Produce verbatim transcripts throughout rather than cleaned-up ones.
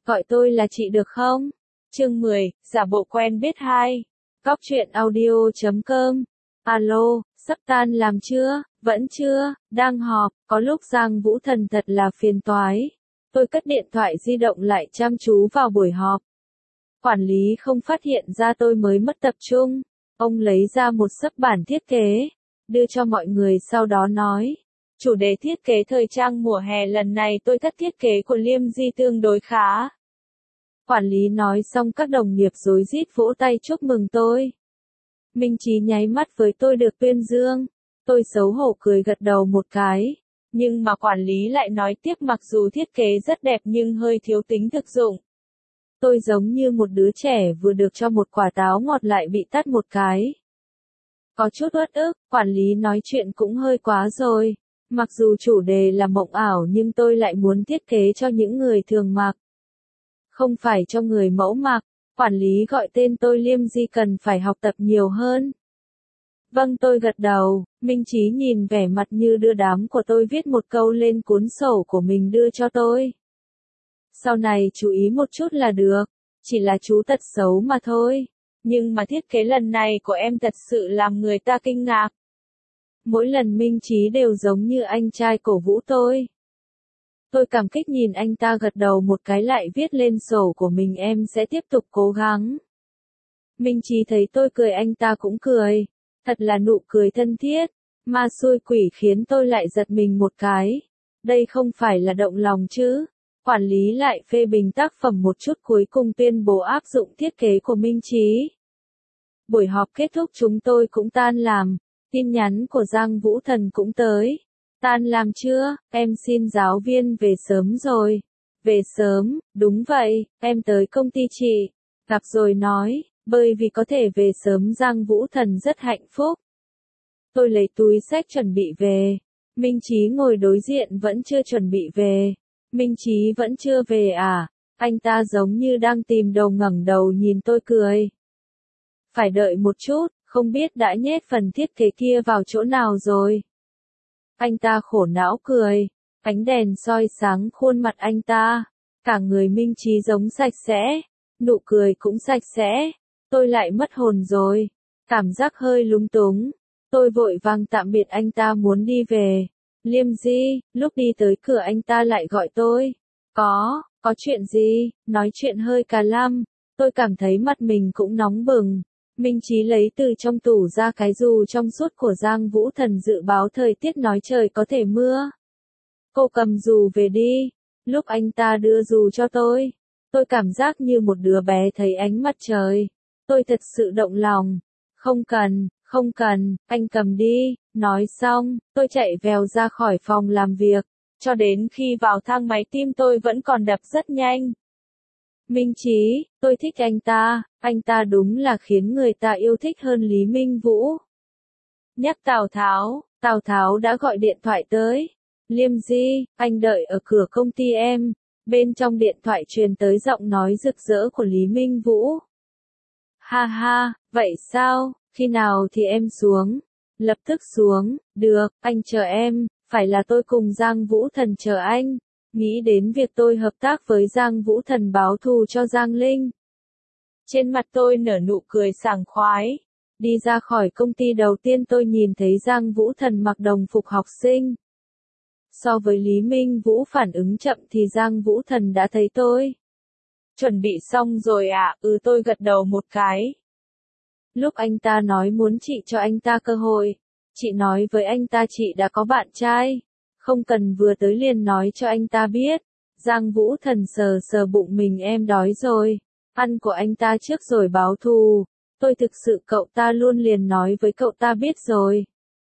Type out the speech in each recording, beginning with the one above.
gọi tôi là chị được không? Chương mười, giả bộ quen biết hai. Góc truyện audio chấm com. Alo, sắp tan làm chưa? Vẫn chưa, đang họp, có lúc Giang Vũ Thần thật là phiền toái. Tôi cất điện thoại di động lại chăm chú vào buổi họp. Quản lý không phát hiện ra tôi mới mất tập trung. Ông lấy ra một xấp bản thiết kế, đưa cho mọi người sau đó nói. Chủ đề thiết kế thời trang mùa hè lần này tôi thất thiết kế của Liêm Di tương đối khá. Quản lý nói xong các đồng nghiệp rối rít vỗ tay chúc mừng tôi. Minh Chí nháy mắt với tôi được tuyên dương. Tôi xấu hổ cười gật đầu một cái. Nhưng mà quản lý lại nói tiếp mặc dù thiết kế rất đẹp nhưng hơi thiếu tính thực dụng. Tôi giống như một đứa trẻ vừa được cho một quả táo ngọt lại bị tát một cái. Có chút uất ức, quản lý nói chuyện cũng hơi quá rồi. Mặc dù chủ đề là mộng ảo nhưng tôi lại muốn thiết kế cho những người thường mặc. Không phải cho người mẫu mặc, quản lý gọi tên tôi Liêm Di cần phải học tập nhiều hơn. Vâng tôi gật đầu, Minh Chí nhìn vẻ mặt như đưa đám của tôi viết một câu lên cuốn sổ của mình đưa cho tôi. Sau này chú ý một chút là được, chỉ là chú tật xấu mà thôi. Nhưng mà thiết kế lần này của em thật sự làm người ta kinh ngạc. Mỗi lần Minh Chí đều giống như anh trai cổ vũ tôi. Tôi cảm kích nhìn anh ta gật đầu một cái lại viết lên sổ của mình em sẽ tiếp tục cố gắng. Minh Chí thấy tôi cười anh ta cũng cười. Thật là nụ cười thân thiết. Ma xui quỷ khiến tôi lại giật mình một cái. Đây không phải là động lòng chứ. Quản lý lại phê bình tác phẩm một chút cuối cùng tuyên bố áp dụng thiết kế của Minh Chí. Buổi họp kết thúc chúng tôi cũng tan làm. Tin nhắn của Giang Vũ Thần cũng tới. Tan làm chưa, em xin giáo viên về sớm rồi. Về sớm, đúng vậy, em tới công ty chị. Gặp rồi nói, bởi vì có thể về sớm Giang Vũ Thần rất hạnh phúc. Tôi lấy túi xách chuẩn bị về. Minh Chí ngồi đối diện vẫn chưa chuẩn bị về. Minh Chí vẫn chưa về à? Anh ta giống như đang tìm đầu ngẩng đầu nhìn tôi cười. Phải đợi một chút, không biết đã nhét phần thiết kế kia vào chỗ nào rồi. Anh ta khổ não cười, ánh đèn soi sáng khuôn mặt anh ta, cả người Minh Chí giống sạch sẽ, nụ cười cũng sạch sẽ, tôi lại mất hồn rồi, cảm giác hơi lúng túng, tôi vội vàng tạm biệt anh ta muốn đi về. Liêm Di, lúc đi tới cửa anh ta lại gọi tôi, có, có chuyện gì, nói chuyện hơi cà lăm, tôi cảm thấy mặt mình cũng nóng bừng. Minh Chí lấy từ trong tủ ra cái dù trong suốt của Giang Vũ Thần dự báo thời tiết nói trời có thể mưa. Cô cầm dù về đi. Lúc anh ta đưa dù cho tôi, tôi cảm giác như một đứa bé thấy ánh mặt trời. Tôi thật sự động lòng. Không cần, không cần, anh cầm đi. Nói xong, tôi chạy vèo ra khỏi phòng làm việc. Cho đến khi vào thang máy tim tôi vẫn còn đập rất nhanh. Minh Chí, tôi thích anh ta, anh ta đúng là khiến người ta yêu thích hơn Lý Minh Vũ. Nhắc Tào Tháo, Tào Tháo đã gọi điện thoại tới. Liêm Di, anh đợi ở cửa công ty em. Bên trong điện thoại truyền tới giọng nói rực rỡ của Lý Minh Vũ. Ha ha, vậy sao, khi nào thì em xuống? Lập tức xuống, được, anh chờ em, phải là tôi cùng Giang Vũ Thần chờ anh. Nghĩ đến việc tôi hợp tác với Giang Vũ Thần báo thù cho Giang Linh. Trên mặt tôi nở nụ cười sảng khoái. Đi ra khỏi công ty đầu tiên tôi nhìn thấy Giang Vũ Thần mặc đồng phục học sinh. So với Lý Minh Vũ phản ứng chậm thì Giang Vũ Thần đã thấy tôi. Chuẩn bị xong rồi à, ừ tôi gật đầu một cái. Lúc anh ta nói muốn chị cho anh ta cơ hội, chị nói với anh ta chị đã có bạn trai. Không cần vừa tới liền nói cho anh ta biết. Giang Vũ Thần sờ sờ bụng mình em đói rồi. Ăn của anh ta trước rồi báo thù. Tôi thực sự cậu ta luôn liền nói với cậu ta biết rồi.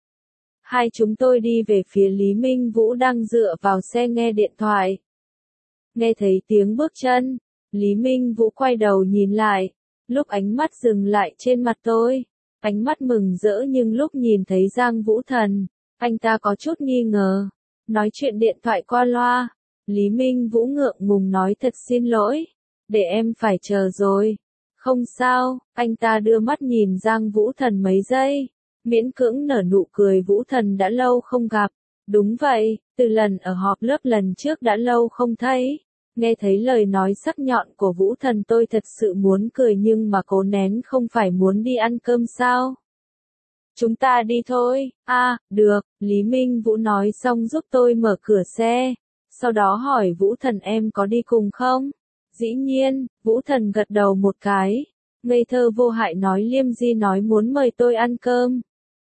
Hai chúng tôi đi về phía Lý Minh Vũ đang dựa vào xe nghe điện thoại. Nghe thấy tiếng bước chân. Lý Minh Vũ quay đầu nhìn lại. Lúc ánh mắt dừng lại trên mặt tôi. Ánh mắt mừng rỡ nhưng lúc nhìn thấy Giang Vũ Thần. Anh ta có chút nghi ngờ. Nói chuyện điện thoại qua loa. Lý Minh Vũ ngượng ngùng nói thật xin lỗi. Để em phải chờ rồi. Không sao, anh ta đưa mắt nhìn Giang Vũ Thần mấy giây. Miễn cưỡng nở nụ cười Vũ Thần đã lâu không gặp. Đúng vậy, từ lần ở họp lớp lần trước đã lâu không thấy. Nghe thấy lời nói sắc nhọn của Vũ Thần tôi thật sự muốn cười nhưng mà cố nén, không phải muốn đi ăn cơm sao? Chúng ta đi thôi. A, à, được, Lý Minh Vũ nói xong giúp tôi mở cửa xe. Sau đó hỏi Vũ Thần em có đi cùng không? Dĩ nhiên, Vũ Thần gật đầu một cái. Ngây thơ vô hại nói Liêm Di nói muốn mời tôi ăn cơm.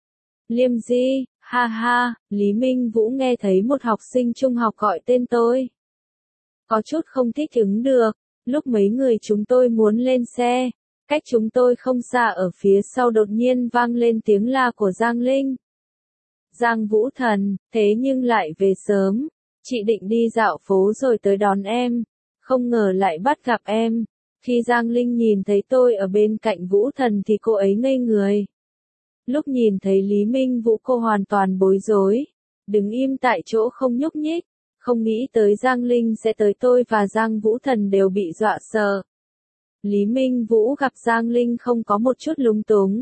Liêm Di, ha ha, Lý Minh Vũ nghe thấy một học sinh trung học gọi tên tôi. Có chút không thích ứng được, lúc mấy người chúng tôi muốn lên xe, cách chúng tôi không xa ở phía sau đột nhiên vang lên tiếng la của Giang Linh. Giang Vũ Thần, thế nhưng lại về sớm, chị định đi dạo phố rồi tới đón em, không ngờ lại bắt gặp em. Khi Giang Linh nhìn thấy tôi ở bên cạnh Vũ Thần thì cô ấy ngây người. Lúc nhìn thấy Lý Minh Vũ cô hoàn toàn bối rối, đứng im tại chỗ không nhúc nhích, không nghĩ tới Giang Linh sẽ tới, tôi và Giang Vũ Thần đều bị dọa sợ. Lý Minh Vũ gặp Giang Linh không có một chút lúng túng.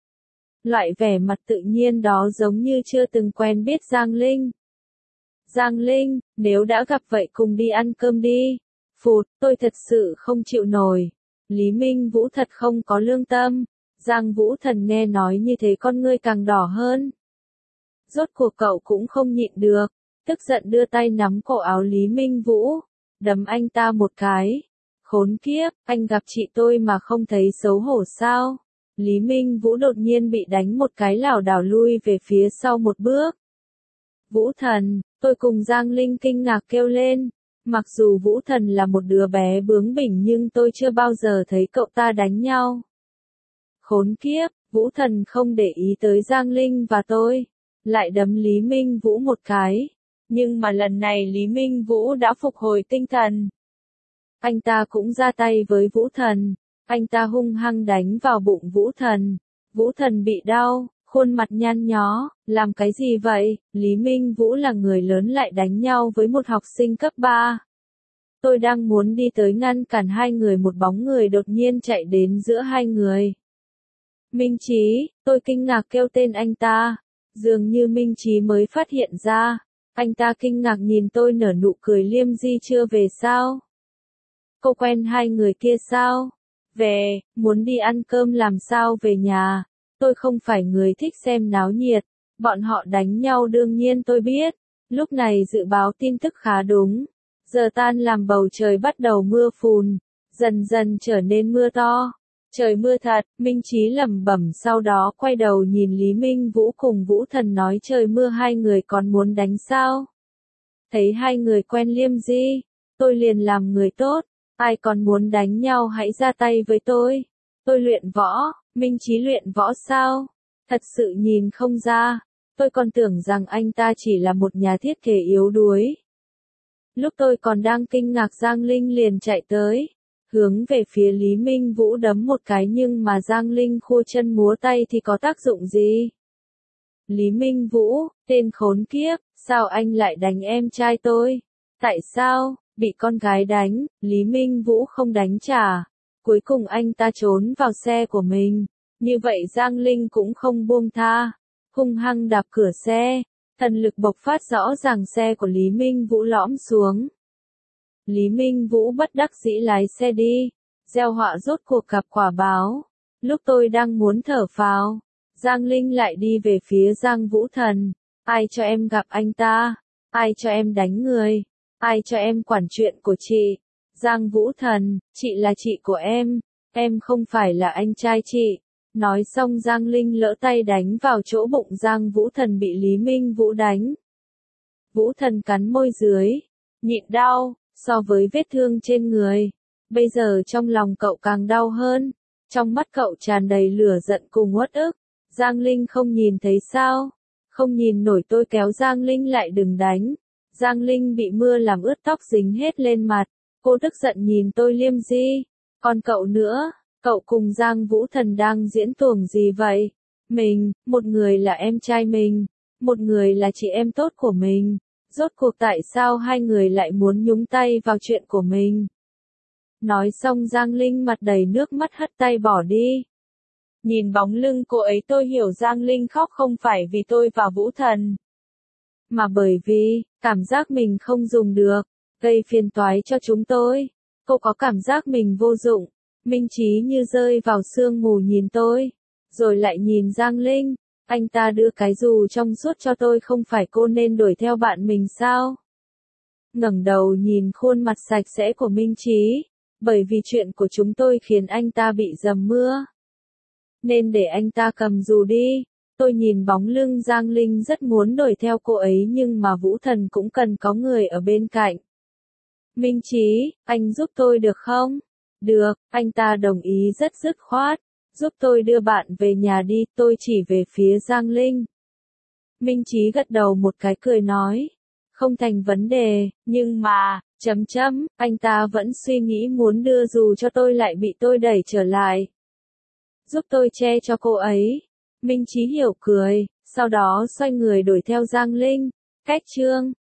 Loại vẻ mặt tự nhiên đó giống như chưa từng quen biết Giang Linh. Giang Linh, nếu đã gặp vậy cùng đi ăn cơm đi. Phụt, tôi thật sự không chịu nổi. Lý Minh Vũ thật không có lương tâm. Giang Vũ Thần nghe nói như thế con ngươi càng đỏ hơn. Rốt cuộc cậu cũng không nhịn được, tức giận đưa tay nắm cổ áo Lý Minh Vũ, đấm anh ta một cái. Khốn kiếp, anh gặp chị tôi mà không thấy xấu hổ sao? Lý Minh Vũ đột nhiên bị đánh một cái lảo đảo lui về phía sau một bước. Vũ Thần, tôi cùng Giang Linh kinh ngạc kêu lên. Mặc dù Vũ Thần là một đứa bé bướng bỉnh nhưng tôi chưa bao giờ thấy cậu ta đánh nhau. Khốn kiếp, Vũ Thần không để ý tới Giang Linh và tôi, lại đấm Lý Minh Vũ một cái. Nhưng mà lần này Lý Minh Vũ đã phục hồi tinh thần. Anh ta cũng ra tay với Vũ Thần, anh ta hung hăng đánh vào bụng Vũ Thần. Vũ Thần bị đau, khuôn mặt nhăn nhó, làm cái gì vậy? Lý Minh Vũ là người lớn lại đánh nhau với một học sinh cấp ba. Tôi đang muốn đi tới ngăn cản hai người, một bóng người đột nhiên chạy đến giữa hai người. Minh Chí, tôi kinh ngạc kêu tên anh ta. Dường như Minh Chí mới phát hiện ra. Anh ta kinh ngạc nhìn tôi nở nụ cười. Liêm Di chưa về sao? Cô quen hai người kia sao? Về, muốn đi ăn cơm làm sao về nhà? Tôi không phải người thích xem náo nhiệt. Bọn họ đánh nhau đương nhiên tôi biết. Lúc này dự báo tin tức khá đúng. Giờ tan làm bầu trời bắt đầu mưa phùn. Dần dần trở nên mưa to. Trời mưa thật, Minh Chí lẩm bẩm, sau đó quay đầu nhìn Lý Minh Vũ cùng Vũ Thần nói trời mưa hai người còn muốn đánh sao? Thấy hai người quen Liêm Di, tôi liền làm người tốt, ai còn muốn đánh nhau hãy ra tay với tôi. Tôi luyện võ, Minh Chí luyện võ sao? Thật sự nhìn không ra, tôi còn tưởng rằng anh ta chỉ là một nhà thiết kế yếu đuối. Lúc tôi còn đang kinh ngạc Giang Linh liền chạy tới. Hướng về phía Lý Minh Vũ đấm một cái nhưng mà Giang Linh khua chân múa tay thì có tác dụng gì? Lý Minh Vũ, tên khốn kiếp, sao anh lại đánh em trai tôi? Tại sao? Bị con gái đánh, Lý Minh Vũ không đánh trả. Cuối cùng anh ta trốn vào xe của mình. Như vậy Giang Linh cũng không buông tha. Hung hăng đạp cửa xe. Thần lực bộc phát rõ ràng, xe của Lý Minh Vũ lõm xuống. Lý Minh Vũ bất đắc dĩ lái xe đi. Gieo họa rốt cuộc gặp quả báo. Lúc tôi đang muốn thở phào, Giang Linh lại đi về phía Giang Vũ Thần. Ai cho em gặp anh ta? Ai cho em đánh người? Ai cho em quản chuyện của chị? Giang Vũ Thần, chị là chị của em. Em không phải là anh trai chị. Nói xong Giang Linh lỡ tay đánh vào chỗ bụng Giang Vũ Thần, bị Lý Minh Vũ đánh. Vũ Thần cắn môi dưới, nhịn đau. So với vết thương trên người, bây giờ trong lòng cậu càng đau hơn. Trong mắt cậu tràn đầy lửa giận cùng uất ức. Giang Linh không nhìn thấy sao? Không nhìn nổi, tôi kéo Giang Linh lại, đừng đánh. Giang Linh bị mưa làm ướt tóc dính hết lên mặt. Cô tức giận nhìn tôi, Liêm Di. Còn cậu nữa, cậu cùng Giang Vũ Thần đang diễn tuồng gì vậy? Mình, một người là em trai mình, một người là chị em tốt của mình. Rốt cuộc tại sao hai người lại muốn nhúng tay vào chuyện của mình? Nói xong Giang Linh mặt đầy nước mắt hất tay bỏ đi. Nhìn bóng lưng cô ấy tôi hiểu Giang Linh khóc không phải vì tôi và Vũ Thần, mà bởi vì cảm giác mình không dùng được. gây phiền toái cho chúng tôi. Cô có cảm giác mình vô dụng. Minh Chí như rơi vào sương mù nhìn tôi, rồi lại nhìn Giang Linh. Anh ta đưa cái dù trong suốt cho tôi, không phải cô nên đuổi theo bạn mình sao? Ngẩng đầu nhìn khuôn mặt sạch sẽ của Minh Chí, bởi vì chuyện của chúng tôi khiến anh ta bị dầm mưa. Nên để anh ta cầm dù đi. Tôi nhìn bóng lưng Giang Linh rất muốn đuổi theo cô ấy, nhưng mà Vũ Thần cũng cần có người ở bên cạnh. Minh Chí, anh giúp tôi được không? Được, anh ta đồng ý rất dứt khoát. Giúp tôi đưa bạn về nhà đi, tôi chỉ về phía Giang Linh. Minh Chí gật đầu một cái cười nói. Không thành vấn đề, nhưng mà, chấm chấm, anh ta vẫn suy nghĩ muốn đưa dù cho tôi lại bị tôi đẩy trở lại. Giúp tôi che cho cô ấy. Minh Chí hiểu cười, sau đó xoay người đuổi theo Giang Linh. Cách chương